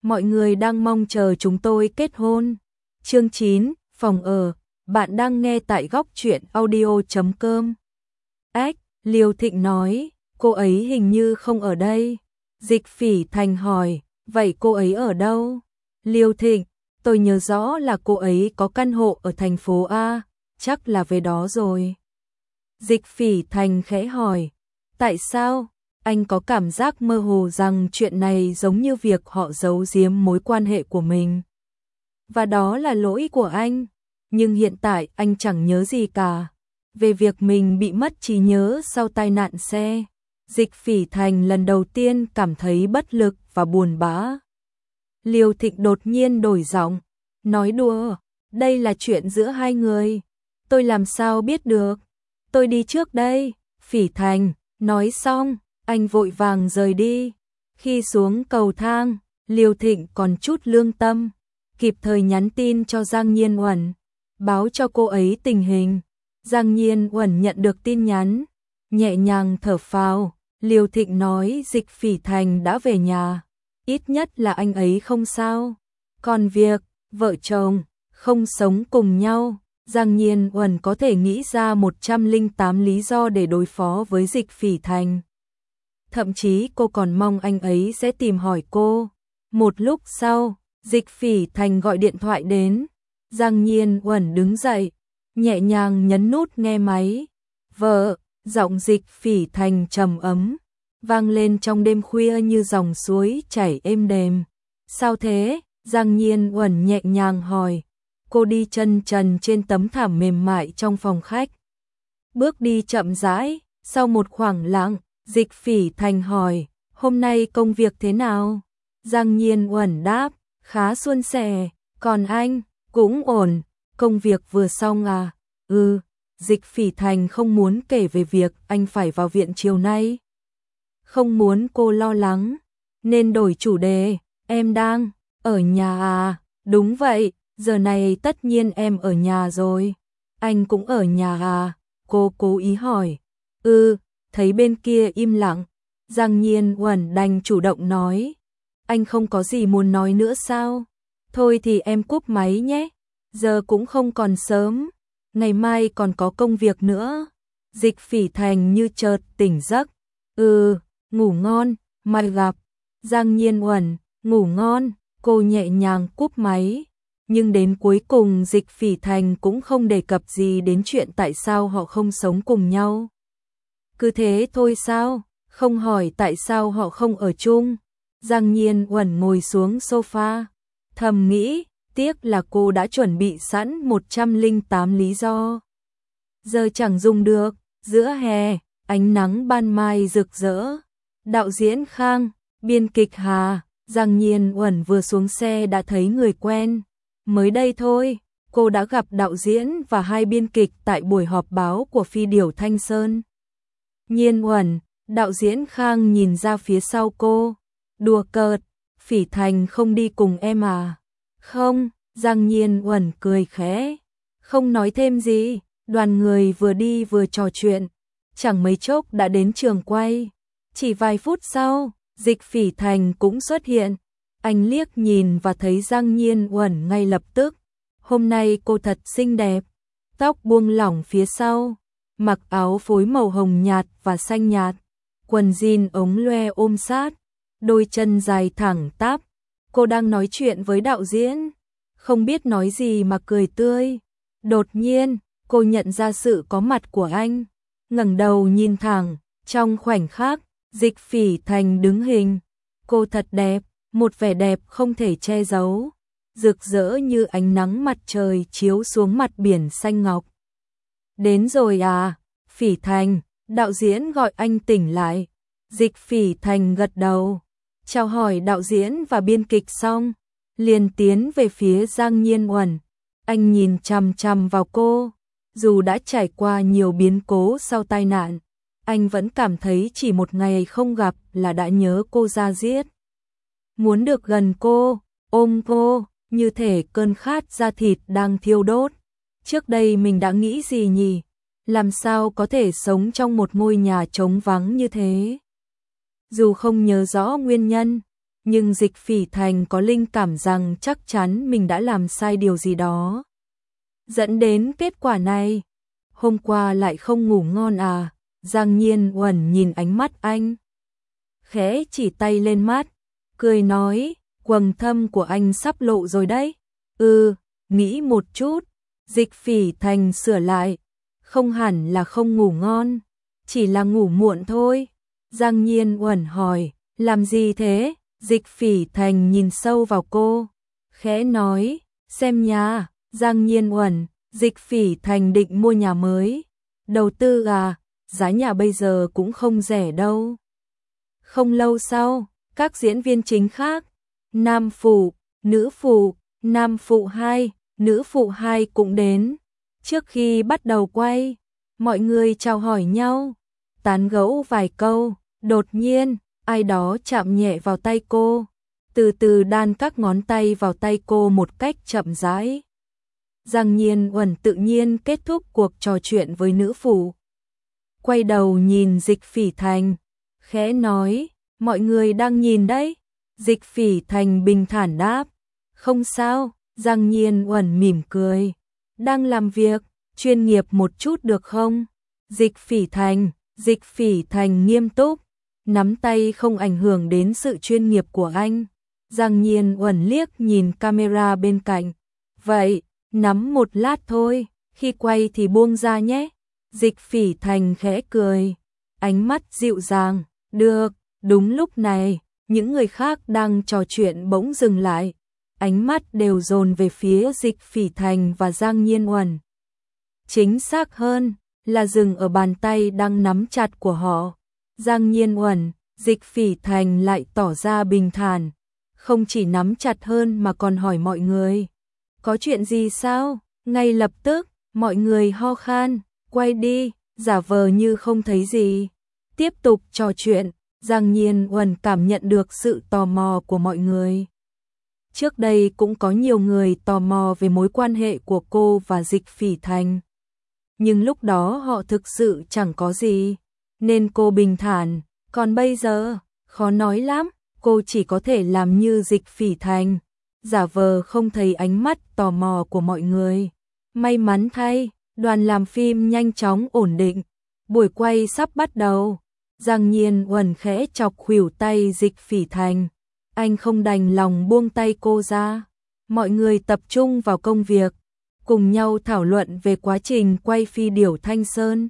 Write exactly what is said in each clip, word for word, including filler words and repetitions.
mọi người đang mong chờ chúng tôi kết hôn. Chương chín, phòng ở, bạn đang nghe tại góc truyện audio chấm com. Ách, Liêu Thịnh nói, cô ấy hình như không ở đây. Dịch Phỉ Thành hỏi, vậy cô ấy ở đâu? Liêu Thịnh, tôi nhớ rõ là cô ấy có căn hộ ở thành phố A, chắc là về đó rồi. Dịch Phỉ Thành khẽ hỏi, tại sao? Anh có cảm giác mơ hồ rằng chuyện này giống như việc họ giấu giếm mối quan hệ của mình. Và đó là lỗi của anh. Nhưng hiện tại anh chẳng nhớ gì cả. Về việc mình bị mất trí nhớ sau tai nạn xe, Dịch Phỉ Thành lần đầu tiên cảm thấy bất lực và buồn bã. Liêu Thịnh đột nhiên đổi giọng, nói đùa, đây là chuyện giữa hai người. Tôi làm sao biết được? Tôi đi trước đây. Phỉ Thành, nói xong, anh vội vàng rời đi. Khi xuống cầu thang, Liêu Thịnh còn chút lương tâm, kịp thời nhắn tin cho Giang Nhiên Uẩn, báo cho cô ấy tình hình. Giang Nhiên Uẩn nhận được tin nhắn, nhẹ nhàng thở phào. Liêu Thịnh nói Dịch Phỉ Thành đã về nhà, ít nhất là anh ấy không sao. Còn việc vợ chồng không sống cùng nhau, Giang Nhiên Uẩn có thể nghĩ ra một trăm lẻ tám lý do để đối phó với Dịch Phỉ Thành. Thậm chí cô còn mong anh ấy sẽ tìm hỏi cô. Một lúc sau, Dịch Phỉ Thành gọi điện thoại đến. Giang Nhiên Uẩn đứng dậy, nhẹ nhàng nhấn nút nghe máy. Vợ, giọng Dịch Phỉ Thành trầm ấm, vang lên trong đêm khuya như dòng suối chảy êm đềm. Sao thế? Giang Nhiên Uẩn nhẹ nhàng hỏi. Cô đi chân trần trên tấm thảm mềm mại trong phòng khách. Bước đi chậm rãi, sau một khoảng lặng, Dịch Phỉ Thành hỏi, hôm nay công việc thế nào? Giang Nhiên Uẩn đáp, khá suôn sẻ, còn anh, cũng ổn, công việc vừa xong à? Ừ, Dịch Phỉ Thành không muốn kể về việc anh phải vào viện chiều nay. Không muốn cô lo lắng, nên đổi chủ đề, em đang ở nhà à? Đúng vậy, giờ này tất nhiên em ở nhà rồi. Anh cũng ở nhà à? Cô cố ý hỏi. Ừ, thấy bên kia im lặng, Giang Nhiên Uẩn đành chủ động nói. Anh không có gì muốn nói nữa sao? Thôi thì em cúp máy nhé, giờ cũng không còn sớm, ngày mai còn có công việc nữa. Dịch Phỉ Thành như chợt tỉnh giấc. Ừ, ngủ ngon, mai gặp. Giang Nhiên Uẩn, ngủ ngon, cô nhẹ nhàng cúp máy. Nhưng đến cuối cùng Dịch Phỉ Thành cũng không đề cập gì đến chuyện tại sao họ không sống cùng nhau. Cứ thế thôi sao? Không hỏi tại sao họ không ở chung. Giang Nhiên Uẩn ngồi xuống sofa, thầm nghĩ, tiếc là cô đã chuẩn bị sẵn một trăm lẻ tám lý do. Giờ chẳng dùng được. Giữa hè, ánh nắng ban mai rực rỡ. Đạo diễn Khang, biên kịch Hà, Giang Nhiên Uẩn vừa xuống xe đã thấy người quen. Mới đây thôi, cô đã gặp đạo diễn và hai biên kịch tại buổi họp báo của Phi Điểu Thanh Sơn. Nhiên Uẩn, đạo diễn Khang nhìn ra phía sau cô, đùa cợt, Phỉ Thành không đi cùng em à? Không, Giang Nhiên Uẩn cười khẽ, không nói thêm gì. Đoàn người vừa đi vừa trò chuyện, chẳng mấy chốc đã đến trường quay. Chỉ vài phút sau, Dịch Phỉ Thành cũng xuất hiện. Anh liếc nhìn và thấy Giang Nhiên Uẩn ngay lập tức. Hôm nay cô thật xinh đẹp, tóc buông lỏng phía sau, mặc áo phối màu hồng nhạt và xanh nhạt, quần jean ống loe ôm sát, đôi chân dài thẳng tắp. Cô đang nói chuyện với đạo diễn, không biết nói gì mà cười tươi. Đột nhiên, cô nhận ra sự có mặt của anh, ngẩng đầu nhìn thẳng. Trong khoảnh khắc, Dịch Phỉ Thành đứng hình. Cô thật đẹp, một vẻ đẹp không thể che giấu, rực rỡ như ánh nắng mặt trời chiếu xuống mặt biển xanh ngọc. Đến rồi à? Phỉ Thành, đạo diễn gọi anh tỉnh lại. Dịch Phỉ Thành gật đầu, chào hỏi đạo diễn và biên kịch xong, liền tiến về phía Giang Nhiên Uẩn. Anh nhìn chằm chằm vào cô, dù đã trải qua nhiều biến cố sau tai nạn, anh vẫn cảm thấy chỉ một ngày không gặp là đã nhớ cô ra giết. Muốn được gần cô, ôm cô, như thể cơn khát da thịt đang thiêu đốt. Trước đây mình đã nghĩ gì nhỉ? Làm sao có thể sống trong một ngôi nhà trống vắng như thế? Dù không nhớ rõ nguyên nhân, nhưng Dịch Phỉ Thành có linh cảm rằng chắc chắn mình đã làm sai điều gì đó, dẫn đến kết quả này. Hôm qua lại không ngủ ngon à? Giang Nhiên Uẩn nhìn ánh mắt anh, khẽ chỉ tay lên mắt, cười nói, quầng thâm của anh sắp lộ rồi đấy. Ừ, nghĩ một chút. Dịch Phỉ Thành sửa lại, không hẳn là không ngủ ngon, chỉ là ngủ muộn thôi. Giang Nhiên Uẩn hỏi, làm gì thế? Dịch Phỉ Thành nhìn sâu vào cô, khẽ nói, xem nhà. Giang Nhiên Uẩn, Dịch Phỉ Thành định mua nhà mới. Đầu tư à? Giá nhà bây giờ cũng không rẻ đâu. Không lâu sau, các diễn viên chính khác, nam phụ, nữ phụ, nam phụ hai, nữ phụ hai cũng đến. Trước khi bắt đầu quay, mọi người chào hỏi nhau, tán gẫu vài câu, đột nhiên, ai đó chạm nhẹ vào tay cô, từ từ đan các ngón tay vào tay cô một cách chậm rãi. Giang Nhiên Uẩn tự nhiên kết thúc cuộc trò chuyện với nữ phụ. Quay đầu nhìn Dịch Phỉ Thành, khẽ nói, mọi người đang nhìn đấy. Dịch Phỉ Thành bình thản đáp, không sao. Giang Nhiên Uẩn mỉm cười, đang làm việc, chuyên nghiệp một chút được không? Dịch Phỉ Thành, Dịch Phỉ Thành nghiêm túc, nắm tay không ảnh hưởng đến sự chuyên nghiệp của anh. Giang Nhiên Uẩn liếc nhìn camera bên cạnh, vậy, nắm một lát thôi, khi quay thì buông ra nhé. Dịch Phỉ Thành khẽ cười, ánh mắt dịu dàng, được. Đúng lúc này, những người khác đang trò chuyện bỗng dừng lại, ánh mắt đều dồn về phía Dịch Phỉ Thành và Giang Nhiên Uẩn. Chính xác hơn là dừng ở bàn tay đang nắm chặt của họ. Giang Nhiên Uẩn, Dịch Phỉ Thành lại tỏ ra bình thản, không chỉ nắm chặt hơn mà còn hỏi mọi người, có chuyện gì sao? Ngay lập tức, mọi người ho khan, quay đi, giả vờ như không thấy gì. Tiếp tục trò chuyện, Giang Nhiên Uẩn cảm nhận được sự tò mò của mọi người. Trước đây cũng có nhiều người tò mò về mối quan hệ của cô và Dịch Phỉ Thành. Nhưng lúc đó họ thực sự chẳng có gì, nên cô bình thản, còn bây giờ, khó nói lắm, cô chỉ có thể làm như Dịch Phỉ Thành, giả vờ không thấy ánh mắt tò mò của mọi người. May mắn thay, đoàn làm phim nhanh chóng ổn định, buổi quay sắp bắt đầu. Giang Nhiên Uẩn khẽ chọc khuỷu tay Dịch Phỉ Thành, anh không đành lòng buông tay cô ra. Mọi người tập trung vào công việc, cùng nhau thảo luận về quá trình quay Phi Điểu Thanh Sơn,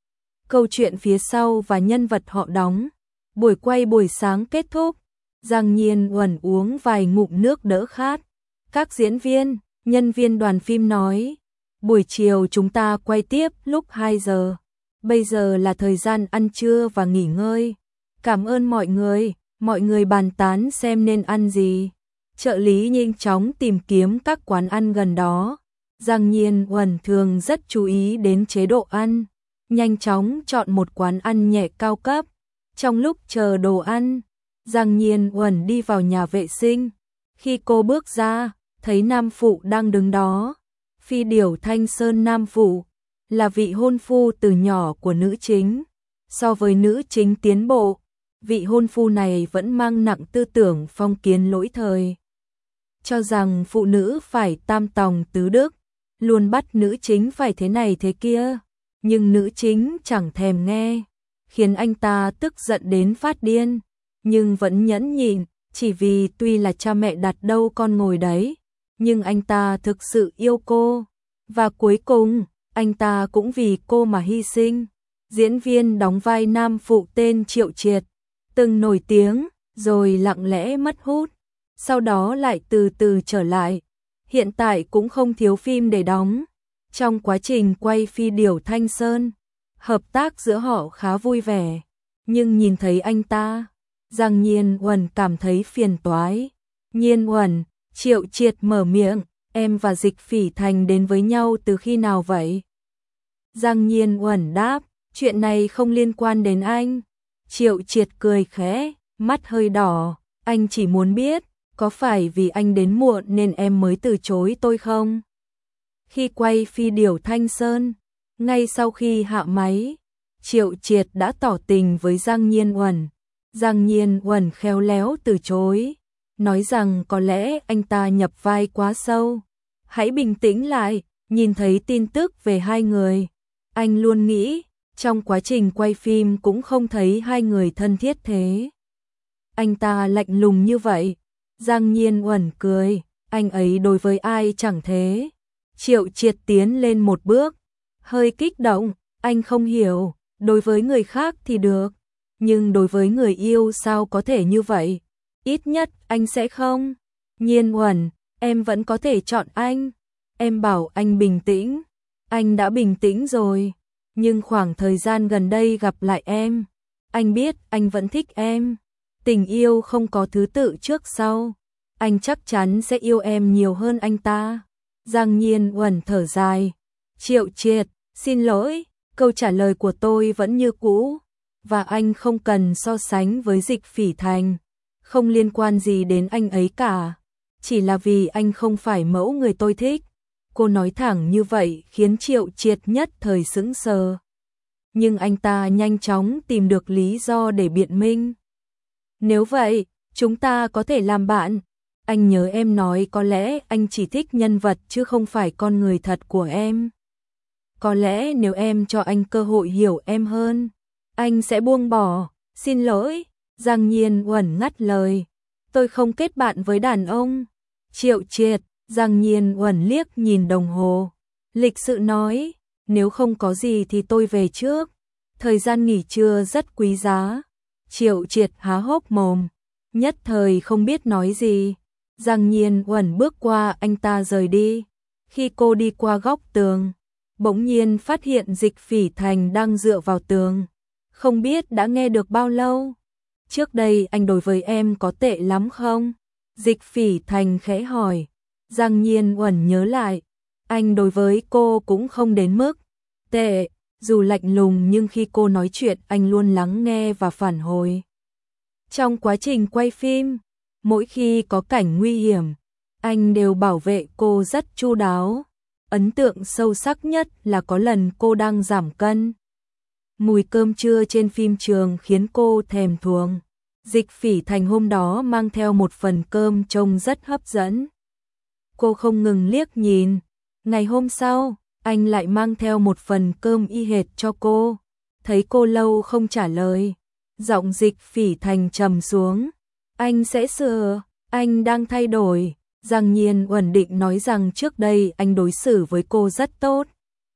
câu chuyện phía sau và nhân vật họ đóng. Buổi quay buổi sáng kết thúc, Giang Nhiên Uẩn uống vài ngụm nước đỡ khát. Các diễn viên, nhân viên đoàn phim nói, buổi chiều chúng ta quay tiếp lúc hai giờ. Bây giờ là thời gian ăn trưa và nghỉ ngơi. Cảm ơn mọi người, mọi người bàn tán xem nên ăn gì. Trợ lý nhanh chóng tìm kiếm các quán ăn gần đó. Giang Nhiên Uẩn thường rất chú ý đến chế độ ăn, nhanh chóng chọn một quán ăn nhẹ cao cấp. Trong lúc chờ đồ ăn, Giang Nhiên Uẩn đi vào nhà vệ sinh. Khi cô bước ra, thấy nam phụ đang đứng đó. Phi Điểu Thanh Sơn nam phụ là vị hôn phu từ nhỏ của nữ chính. So với nữ chính tiến bộ, vị hôn phu này vẫn mang nặng tư tưởng phong kiến lỗi thời, cho rằng phụ nữ phải tam tòng tứ đức, luôn bắt nữ chính phải thế này thế kia, nhưng nữ chính chẳng thèm nghe, khiến anh ta tức giận đến phát điên, nhưng vẫn nhẫn nhịn, chỉ vì tuy là cha mẹ đặt đâu con ngồi đấy, nhưng anh ta thực sự yêu cô, và cuối cùng, anh ta cũng vì cô mà hy sinh. Diễn viên đóng vai nam phụ tên Triệu Triệt, từng nổi tiếng, rồi lặng lẽ mất hút, sau đó lại từ từ trở lại. Hiện tại cũng không thiếu phim để đóng. Trong quá trình quay Phi Điểu Thanh Sơn, hợp tác giữa họ khá vui vẻ, nhưng nhìn thấy anh ta, Giang Nhiên Uẩn cảm thấy phiền toái. Nhiên Uẩn, Triệu Triệt mở miệng, em và Dịch Phỉ Thành đến với nhau từ khi nào vậy? Giang Nhiên Uẩn đáp, chuyện này không liên quan đến anh. Triệu Triệt cười khẽ, mắt hơi đỏ, anh chỉ muốn biết, có phải vì anh đến muộn nên em mới từ chối tôi không? Khi quay Phi Điểu Thanh Sơn, ngay sau khi hạ máy, Triệu Triệt đã tỏ tình với Giang Nhiên Uẩn. Giang Nhiên Uẩn khéo léo từ chối, nói rằng có lẽ anh ta nhập vai quá sâu. Hãy bình tĩnh lại, nhìn thấy tin tức về hai người. Anh luôn nghĩ, trong quá trình quay phim cũng không thấy hai người thân thiết thế. Anh ta lạnh lùng như vậy. Giang Nhiên uẩn cười, anh ấy đối với ai chẳng thế. Triệu Triệt tiến lên một bước, hơi kích động, anh không hiểu, đối với người khác thì được, nhưng đối với người yêu sao có thể như vậy? Ít nhất anh sẽ không. Nhiên uẩn, em vẫn có thể chọn anh. Em bảo anh bình tĩnh, anh đã bình tĩnh rồi, nhưng khoảng thời gian gần đây gặp lại em, anh biết anh vẫn thích em. Tình yêu không có thứ tự trước sau, anh chắc chắn sẽ yêu em nhiều hơn anh ta. Giang Nhiên uẩn thở dài. Triệu Triệt, xin lỗi, câu trả lời của tôi vẫn như cũ, và anh không cần so sánh với Dịch Phỉ Thành, không liên quan gì đến anh ấy cả, chỉ là vì anh không phải mẫu người tôi thích. Cô nói thẳng như vậy khiến Triệu Triệt nhất thời sững sờ. Nhưng anh ta nhanh chóng tìm được lý do để biện minh. Nếu vậy, chúng ta có thể làm bạn. Anh nhớ em nói có lẽ anh chỉ thích nhân vật chứ không phải con người thật của em. Có lẽ nếu em cho anh cơ hội hiểu em hơn, anh sẽ buông bỏ. Xin lỗi, Giang Nhiên uẩn ngắt lời. Tôi không kết bạn với đàn ông. Triệu Triệt, Giang Nhiên uẩn liếc nhìn đồng hồ. Lịch sự nói, nếu không có gì thì tôi về trước. Thời gian nghỉ trưa rất quý giá. Triệu Triệt há hốc mồm, nhất thời không biết nói gì. Giang Nhiên uẩn bước qua anh ta rời đi. Khi cô đi qua góc tường, bỗng nhiên phát hiện Dịch Phỉ Thành đang dựa vào tường. Không biết đã nghe được bao lâu. Trước đây anh đối với em có tệ lắm không? Dịch Phỉ Thành khẽ hỏi. Giang Nhiên uẩn nhớ lại, anh đối với cô cũng không đến mức tệ, dù lạnh lùng nhưng khi cô nói chuyện anh luôn lắng nghe và phản hồi. Trong quá trình quay phim, mỗi khi có cảnh nguy hiểm, anh đều bảo vệ cô rất chu đáo. Ấn tượng sâu sắc nhất là có lần cô đang giảm cân. Mùi cơm trưa trên phim trường khiến cô thèm thuồng. Dịch Phỉ Thành hôm đó mang theo một phần cơm trông rất hấp dẫn. Cô không ngừng liếc nhìn. Ngày hôm sau, anh lại mang theo một phần cơm y hệt cho cô. Thấy cô lâu không trả lời, giọng Dịch Phỉ Thành trầm xuống. Anh sẽ sửa, anh đang thay đổi. Giang Nhiên uẩn định nói rằng trước đây anh đối xử với cô rất tốt.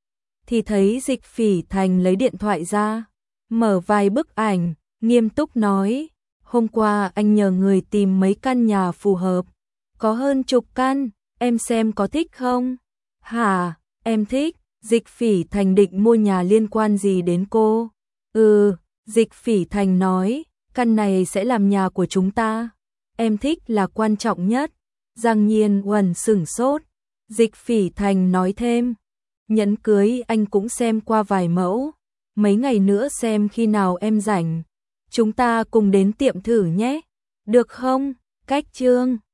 Thì thấy Dịch Phỉ Thành lấy điện thoại ra, mở vài bức ảnh, nghiêm túc nói. Hôm qua anh nhờ người tìm mấy căn nhà phù hợp. Có hơn chục căn, em xem có thích không? Hả, em thích. Dịch Phỉ Thành định mua nhà liên quan gì đến cô? Ừ, Dịch Phỉ Thành nói, căn này sẽ làm nhà của chúng ta. Em thích là quan trọng nhất. Giang Nhiên uẩn sửng sốt. Dịch Phỉ Thành nói thêm, nhẫn cưới anh cũng xem qua vài mẫu. Mấy ngày nữa xem khi nào em rảnh, chúng ta cùng đến tiệm thử nhé. Được không? Cách chương